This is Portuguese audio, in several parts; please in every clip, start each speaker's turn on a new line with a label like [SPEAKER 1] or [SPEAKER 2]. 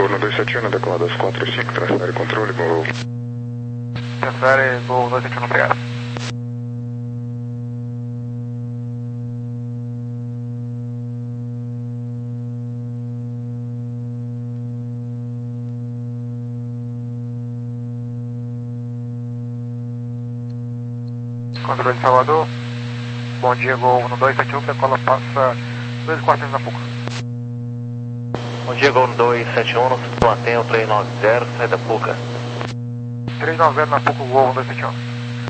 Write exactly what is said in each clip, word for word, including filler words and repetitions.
[SPEAKER 1] Gol no dois sete um, adequado às quatro cinco, transfere controle, gol.
[SPEAKER 2] Transfere, gol dois sete um, pegado. Controle de Salvador. Bom dia, gol no dois sete um, decola, passa dois quartos na Puca.
[SPEAKER 3] Bom dia, gol no dois sete um, mantém o três nove zero, sai da Puca.
[SPEAKER 2] três nove zero na Puca, gol no dois sete um.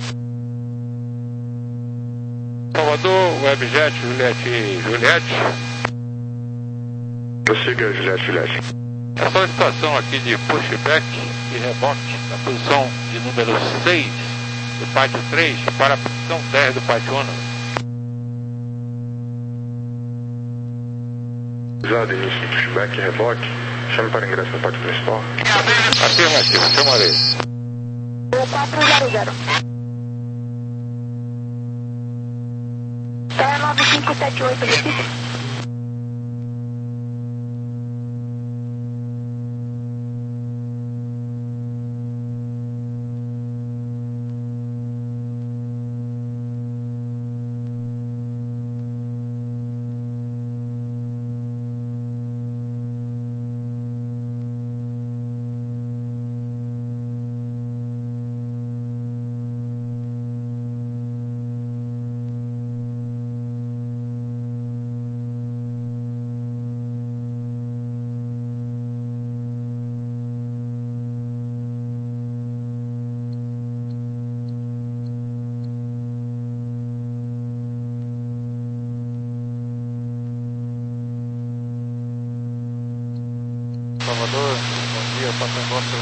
[SPEAKER 4] Salvador, Webjet, Juliette, Juliette.
[SPEAKER 1] Prossiga, Juliette, Juliette.
[SPEAKER 4] É só a situação aqui de pushback e reboque na posição de número seis do pátio três para a posição dez do pátio um.
[SPEAKER 1] Usado, início do pushback e reboque. Chame para ingresso no pátio principal.
[SPEAKER 4] Afirmativo, chamarei.
[SPEAKER 5] quatro zero zero. Tá nove cinco sete oito, repita.
[SPEAKER 2] Salvador, bom dia, passa em vossa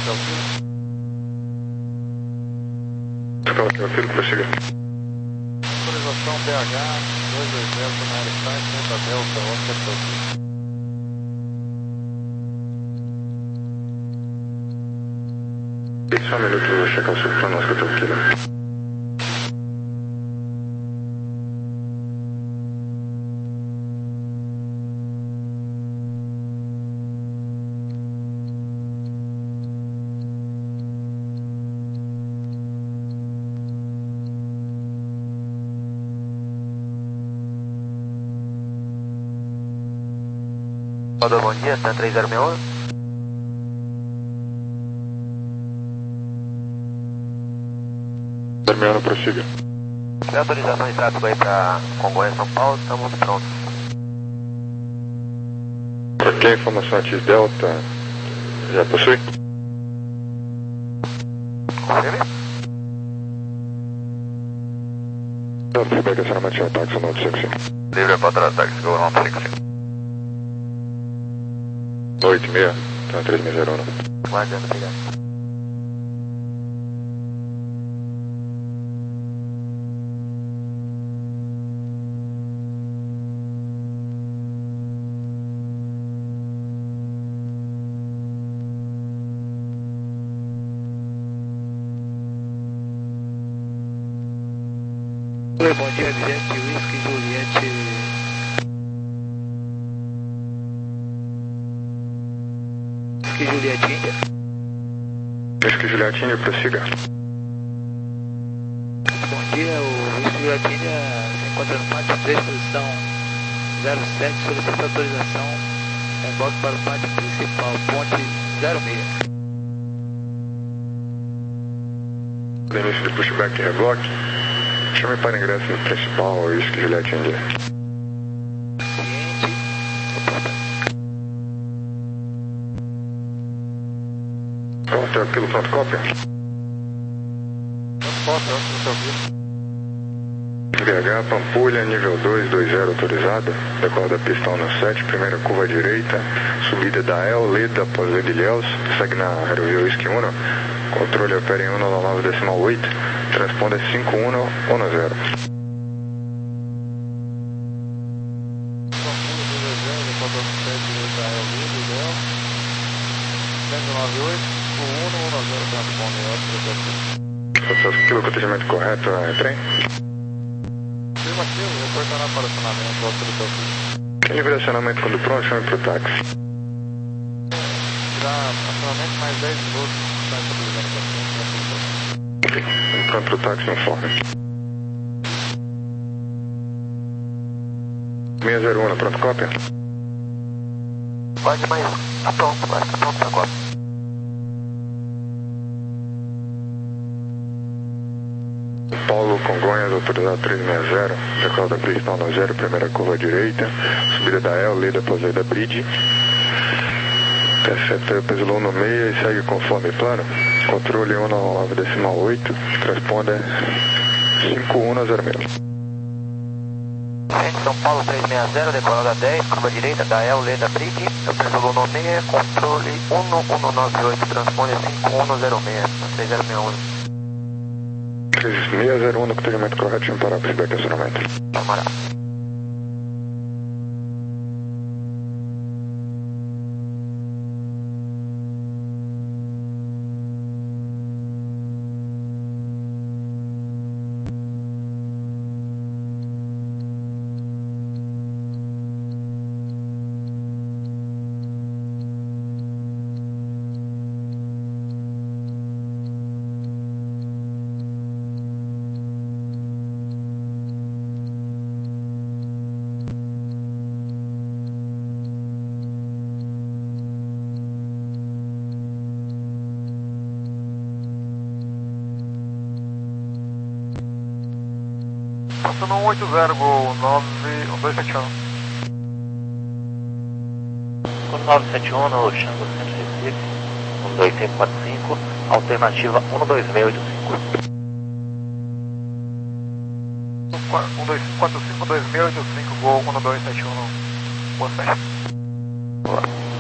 [SPEAKER 2] pelo Teofilo.
[SPEAKER 1] Escala Teofilo, prossiga.
[SPEAKER 2] Autorização B H dois dois zero na área site, Santa Delta, Oscar Teofilo.
[SPEAKER 1] Só um minuto, eu vou checar o seu pronóstico, Teofilo.
[SPEAKER 3] Salvador, bom dia, tá três zero seis um.
[SPEAKER 1] Terminando, prossiga.
[SPEAKER 3] Tem autorização de tráfego aí pra Congonhas, São Paulo, estamos prontos.
[SPEAKER 1] Ok, informação X Delta. Já possui?
[SPEAKER 3] Confirme?
[SPEAKER 1] Feedback, acionamento de ataque, nove cinco cinco.
[SPEAKER 3] Livre para trás, táxi, gol nove cinco cinco.
[SPEAKER 1] oito seis, tá três seis zero um.
[SPEAKER 3] Guardando, obrigado.
[SPEAKER 2] Oi, bom dia, Juliette, Whisky, Juliette. Whisky, Juliette, Índia.
[SPEAKER 1] Whisky, Juliette, Índia, prossiga.
[SPEAKER 2] Bom dia, o Whisky, Juliette, Índia se encontra no pátio três, posição zero sete, solicita autorização. Reboque para o pátio principal, ponte zero seis.
[SPEAKER 1] Início de pushback e reboque. Chame para ingresso no principal, Whisky, Juliette, Índia.
[SPEAKER 2] Ciente.
[SPEAKER 1] Pronto, aquilo, pronto, cópia.
[SPEAKER 2] Foto, eu acho que eu
[SPEAKER 1] B H, Pampulha, nível dois dois zero autorizada. Decola da pista um no sete, primeira curva à direita. Subida da El, Leda, após o Ilhéus. Segue na aerovia Whisky um. Controle opera em um nove decimal oito. Transponda cinco um um zero. Aquilo, acontecimento correto, é trem?
[SPEAKER 2] Afirmativo, retornar para o acionamento, volta do Teofilo.
[SPEAKER 1] Livre acionamento quando pronto, chame para o táxi.
[SPEAKER 3] usar aproximadamente mais dez minutos para estabilizar o paciente.
[SPEAKER 1] Ok, pronto para o táxi, informe. seis zero um, pronto, cópia?
[SPEAKER 3] Pode, mas tá pronto, mas tá pronto agora.
[SPEAKER 1] Paulo Congonhas, autorizado três seis zero, decola da pista um zero, primeira curva à direita, subida da El, lida após da Bridge. Intercepta pesilou no meio e segue conforme plano. Controle um nove decimal oito, transponder cinco um zero seis.
[SPEAKER 3] São Paulo três seis zero, decolada dez, curva direita da El, lida Bridge, pesilou no meio, controle um um nove oito, transponder cinco um zero seis, três zero seis um.
[SPEAKER 1] três seis zero um no cotejamento correto, para feedback acionamento.
[SPEAKER 3] Camarada.
[SPEAKER 6] Passando um oito zero, gol nove um dois sete um.
[SPEAKER 3] Com nove sete um no Xango Centro Recife, um dois cinco quatro cinco, alternativa um dois seis oito cinco.
[SPEAKER 6] um dois cinco quatro cinco, dois seis oito cinco, gol um dois sete um. Boa sorte.
[SPEAKER 3] Boa.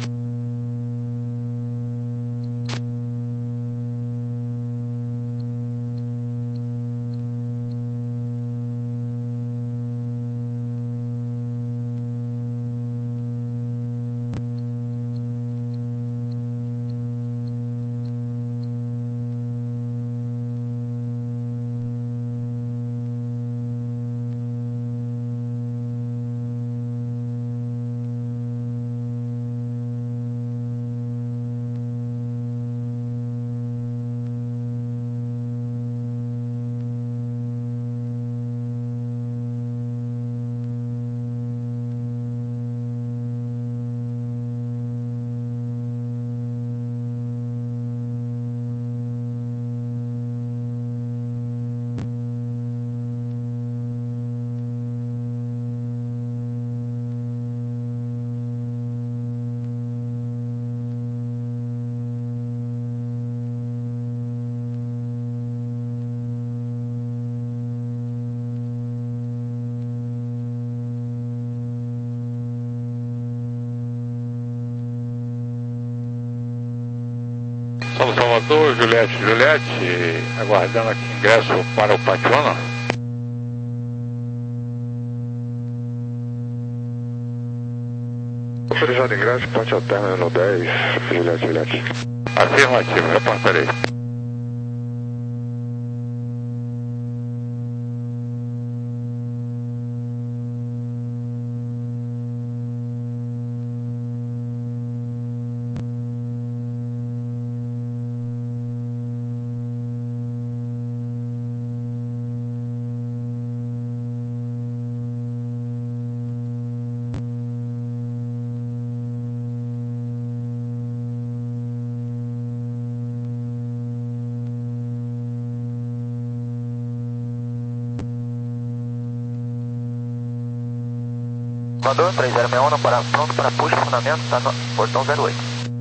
[SPEAKER 4] São Salvador, Juliette, Juliette, aguardando aqui ingresso para o Pationa.
[SPEAKER 1] Autorizado ingresso, ponte ao término no dez, Juliette, Juliette.
[SPEAKER 4] Afirmativo, reportarei.
[SPEAKER 3] Mandou três zero seis um, para, pronto para puxa, fundamento, está no portão zero oito.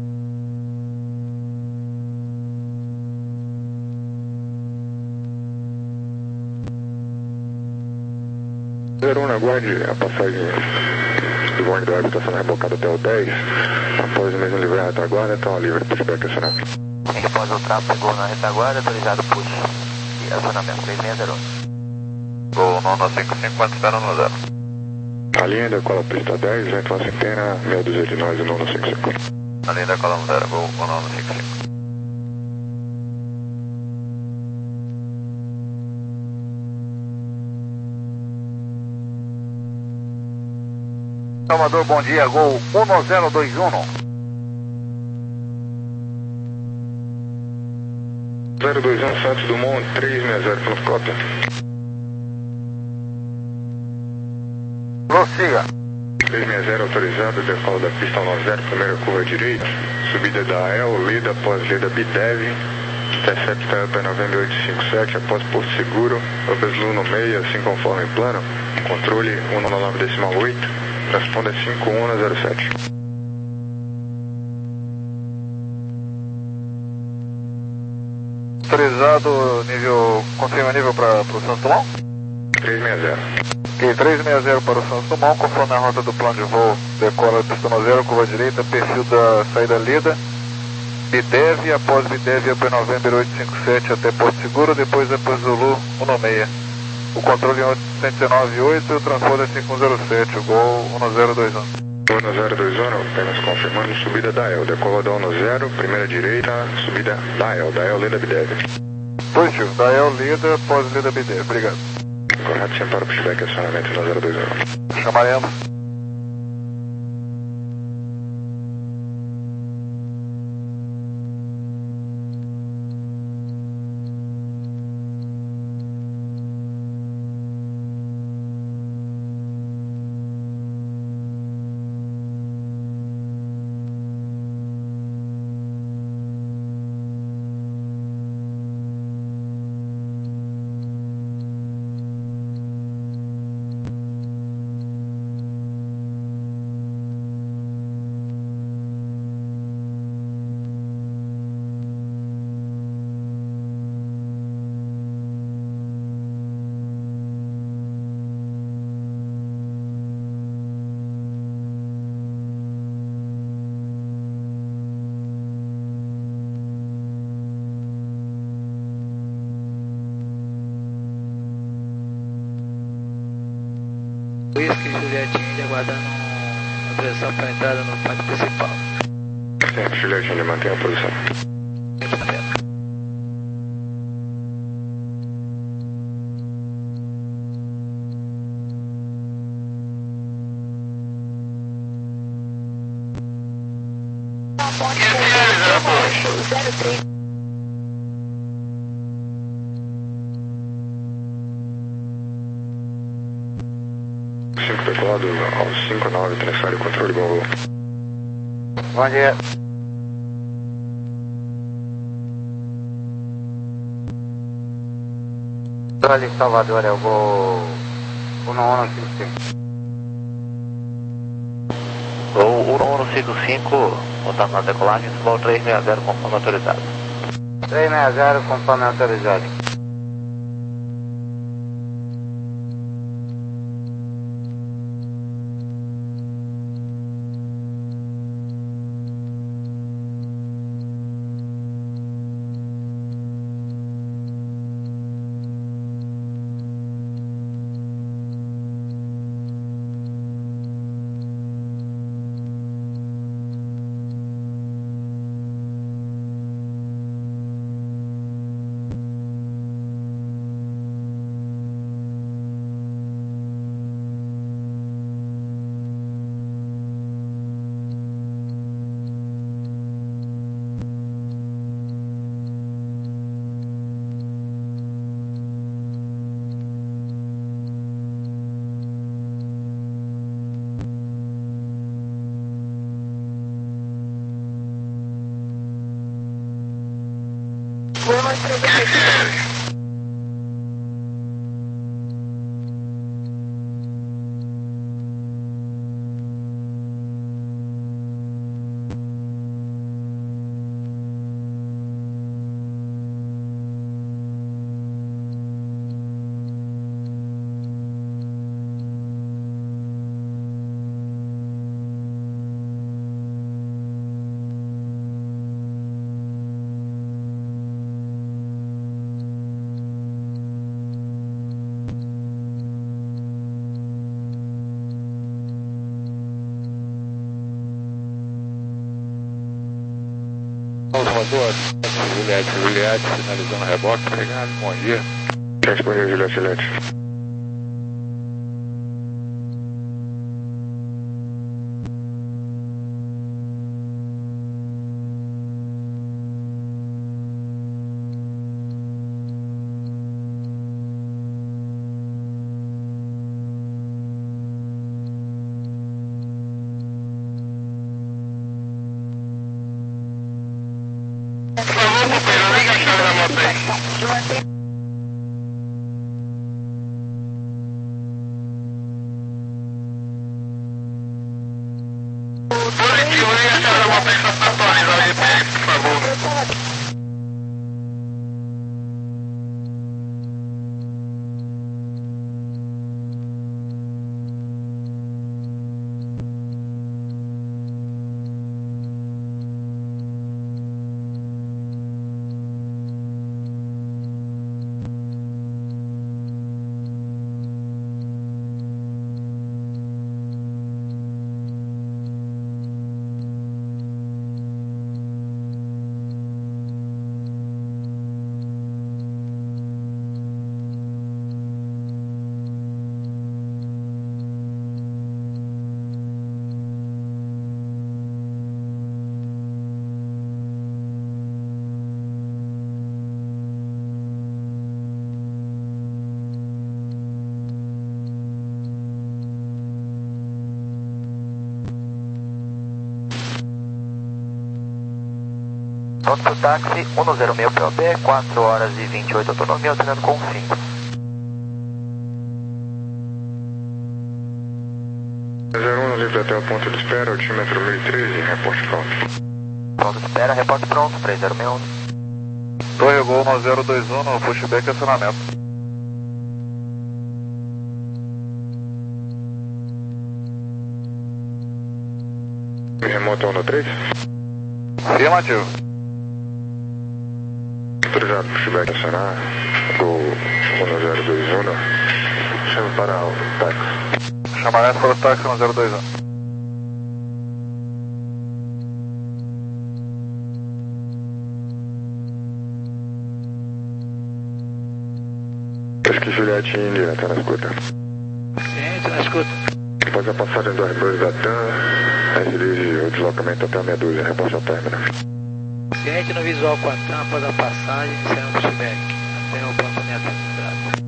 [SPEAKER 1] zero um, aguarde a passagem do bonde da água está sendo rebocada até o dez. Após o mesmo livre retaguarda, então a livre pushback acionamento.
[SPEAKER 3] Após o tráfego na retaguarda, autorizado push e acionamento três seis zero um.
[SPEAKER 6] Gol nove cinco cinco quatro zero um zero.
[SPEAKER 1] A linha da cola pista dez, vento na centena, meia dúzia de nós e nono cinco cinco.
[SPEAKER 6] A linha da cola zero, gol nove cinco cinco. Salvador, bom dia, gol um zero dois um.
[SPEAKER 1] zero dois um Santos Dumont, três seis zero para o cota.
[SPEAKER 6] Prossiga.
[SPEAKER 1] três seis zero autorizado, decola da pista um nove zero, primeira curva direita, subida da El, Leda, após Leda Bidev, intercepta Upper November oito cinco sete, após Porto Seguro, Upper Zulu no meio, assim conforme plano, controle um nove nove decimal oito, responda cinco um zero sete.
[SPEAKER 6] Autorizado, nível, confirma nível para o Santos Dumont?
[SPEAKER 1] três seis zero.
[SPEAKER 6] Ok, três seis zero para o Santos Dumont, conforme a rota do plano de voo, decola pista nove zero, curva direita, perfil da saída Leda, Bidev, após Bidev, Upper November oito cinco sete até Porto Seguro, depois Upper Zulu um nove seis. O controle é cento e dezenove oito e o transporte é cinco um zero sete, o gol um zero dois um.
[SPEAKER 1] um zero dois um, apenas confirmando, subida da El, decola da um zero, primeira direita, subida da El, da El Leda Bidev.
[SPEAKER 6] Positivo, da El Leda, após Leda Bidev, obrigado.
[SPEAKER 1] Correto, sempre para o pushback, acionamento um zero dois um.
[SPEAKER 6] Chamaremos.
[SPEAKER 2] Whisky Juliette India aguardando autorização para entrada no pátio principal.
[SPEAKER 1] Sempre, Juliette India, mantém a posição.
[SPEAKER 5] zero três.
[SPEAKER 1] cinco decolado ao cinco nove, transfere o controle, bom voo.
[SPEAKER 6] Bom dia.
[SPEAKER 3] Ali Salvador, é o gol um um cinco cinco. Gol um um cinco cinco, voltando na decolagem, voo três seis zero conforme autorizado. três seis zero conforme autorizado.
[SPEAKER 5] Vamos entregar.
[SPEAKER 4] Salvador, Juliette, Juliette, sinalizando reboque, obrigado, bom dia.
[SPEAKER 1] Respondeu, Juliette, Juliette.
[SPEAKER 5] sei.
[SPEAKER 6] Positivo, liga a senhora uma pista para atualizar o G P S, por favor.
[SPEAKER 3] Pronto para o táxi, um zero seis P O B, quatro horas e vinte e oito autonomia, alternando com fim.
[SPEAKER 1] zero um, livre até o ponto de espera, altímetro mil e treze, reporte pronto.
[SPEAKER 3] Ponto de espera, reporte pronto, três zero seis um.
[SPEAKER 6] Torre Gol um zero dois um no pushback e acionamento.
[SPEAKER 1] Remoto um no três.
[SPEAKER 6] Afirmativo.
[SPEAKER 1] Autorizado, pushback acionar, Gol um zero dois um, chama para o táxi.
[SPEAKER 6] Chamarés para o táxi um zero dois um.
[SPEAKER 1] Pesquisa Juliette India, tá na escuta.
[SPEAKER 2] Ciente, na escuta.
[SPEAKER 1] Após a passagem do Airbus da T A M, realize o deslocamento até a meia dúzia, reposta ao término.
[SPEAKER 2] Ciente no visual com a tampa da passagem, iniciando o pushback. Até o planejamento registrado.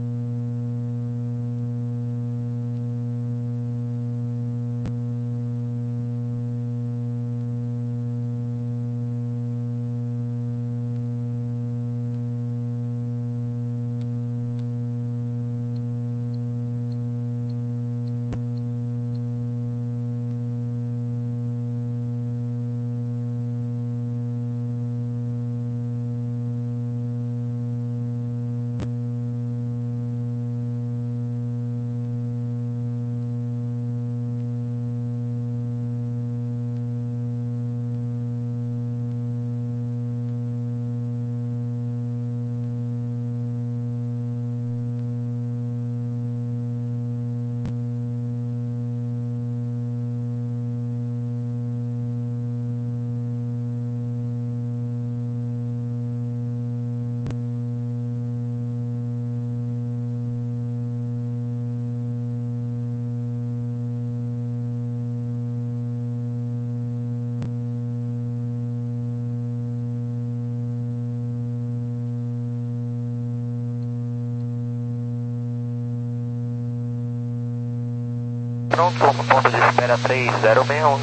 [SPEAKER 3] Pronto, ponto de espera três zero seis um.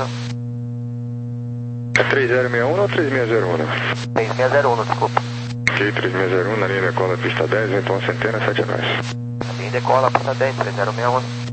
[SPEAKER 1] É três zero seis um ou três seis zero um?
[SPEAKER 3] três seis zero um, desculpa.
[SPEAKER 1] Ok, três seis zero um, na linha decola pista dez, então centena, sete a nós.
[SPEAKER 3] Linha decola, pista dez, três zero seis um.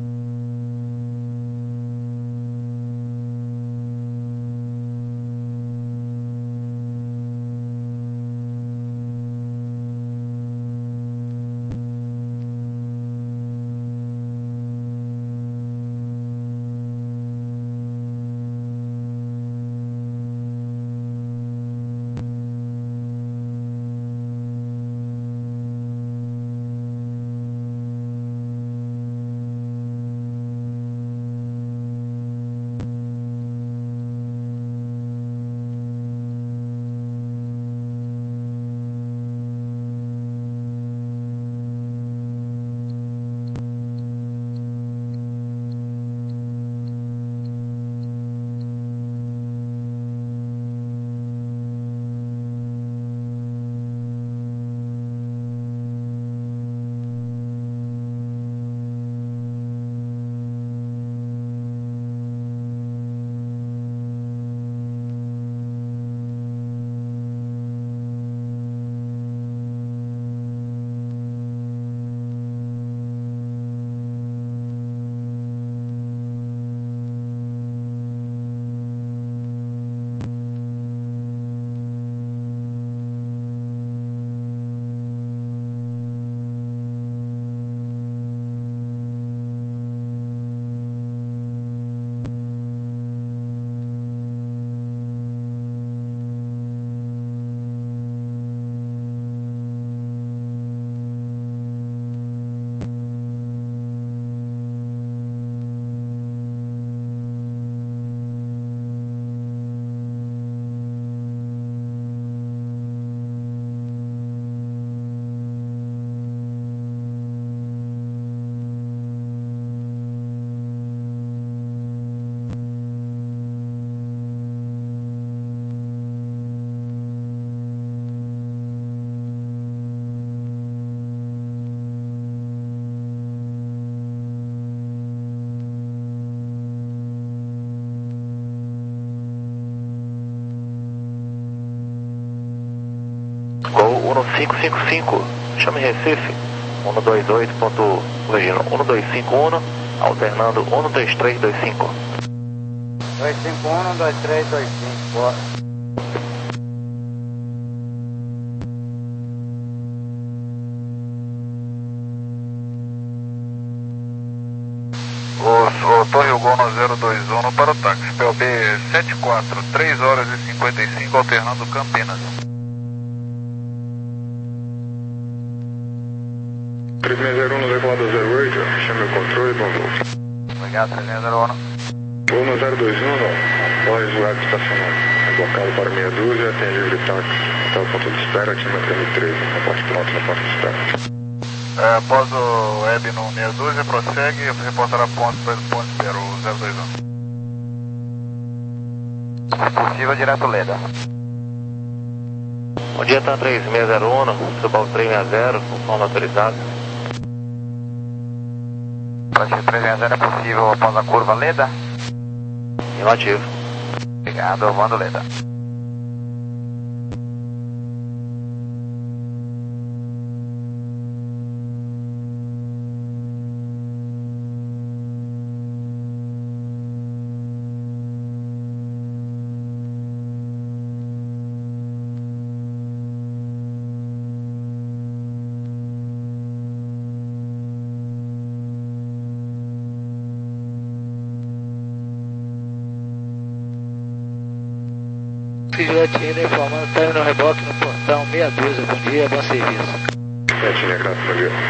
[SPEAKER 3] um cinco cinco cinco, chame Recife, um dois oito, ponto, corrigindo, um dois cinco um, alternando um dois três dois cinco.
[SPEAKER 7] dois cinco um, dois três dois cinco, boa.
[SPEAKER 6] O, o Torre Gol no zero dois um para o táxi, P O B sete quatro, três horas e cinquenta e cinco, alternando Campinas.
[SPEAKER 1] três seis zero um, decolada zero oito, chame o controle, bom voo.
[SPEAKER 6] Obrigado, três seis zero um.
[SPEAKER 1] Voo no zero dois um, após o web estacionado. Embarcado para meia dúzia, tem livre táxi até o ponto de espera, atímetro M três, na parte pronta, na porta de espera.
[SPEAKER 6] É, após o web no meia dúzia, prossegue e reportará ponto para o ponto de espera, o zero dois um.
[SPEAKER 3] Possível direto Leda. Bom dia, tá três seis zero um, suba o três seis zero, com forma autorizada.
[SPEAKER 6] Pratique três seis zero é possível após a curva Leda?
[SPEAKER 3] Relativo.
[SPEAKER 6] Obrigado, mando Leda.
[SPEAKER 2] Giletina informando, está indo no reboque no portão meia dúzia. Bom dia, bom serviço.
[SPEAKER 1] Giletina, graças a Deus.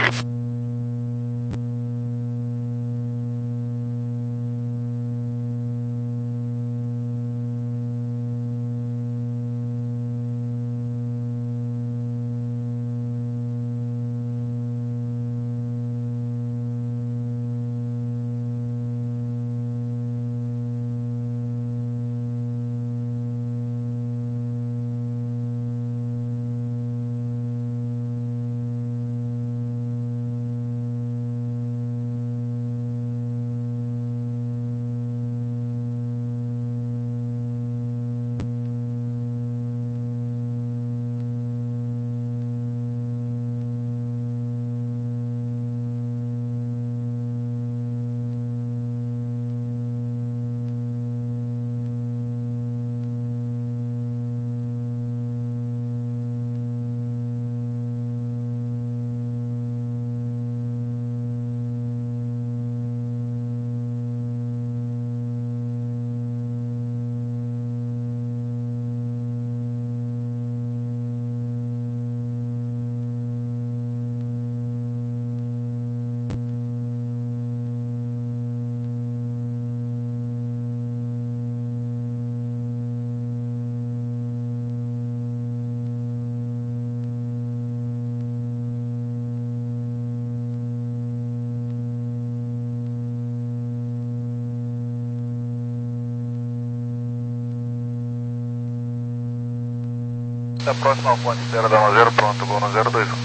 [SPEAKER 1] Está próximo ao ponto de espera da um zero, pronto, Gol no zero dois um.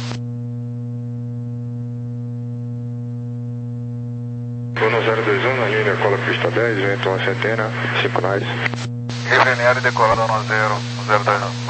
[SPEAKER 1] Gol no zero dois um, na linha cola pista dez, vento uma centena, cinco nós.
[SPEAKER 6] Livre e decolada no zero, zero dois um.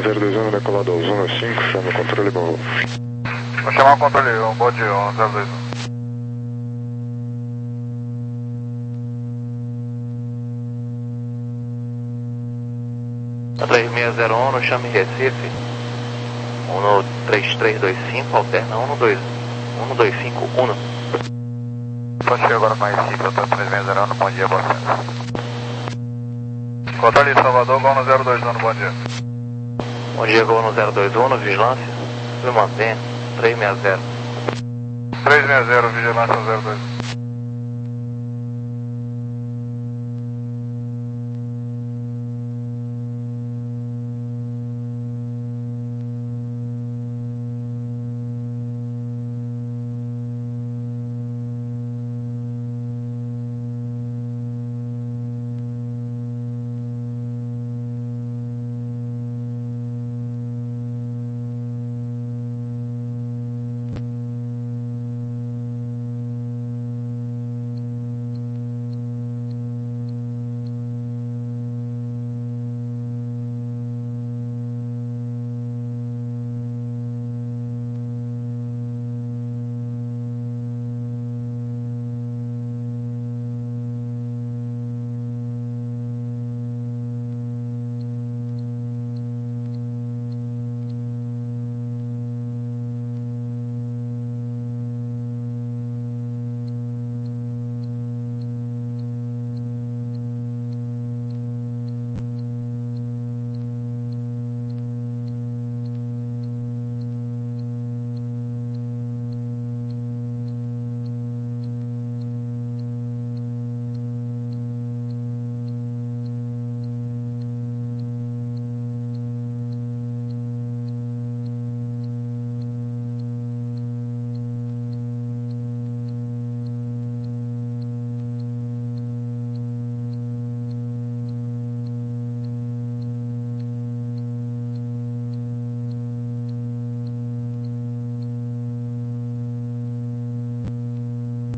[SPEAKER 1] zero dois um decolado ao zona cinco, chama o controle bom.
[SPEAKER 6] Vou chamar o controle um, bom dia, um zero dois um.
[SPEAKER 3] três seis zero um, chame Recife. um três três dois cinco, alterna um dois cinco um.
[SPEAKER 6] Pode chegar agora para Recife, eu estou três seis zero um, bom dia, boa tarde. Controle Salvador, Gol no zero dois um, bom dia.
[SPEAKER 3] Bom dia, Gol no zero dois um, vigilância. Se mantém, três seis zero.
[SPEAKER 6] três seis zero, vigilância zero dois um.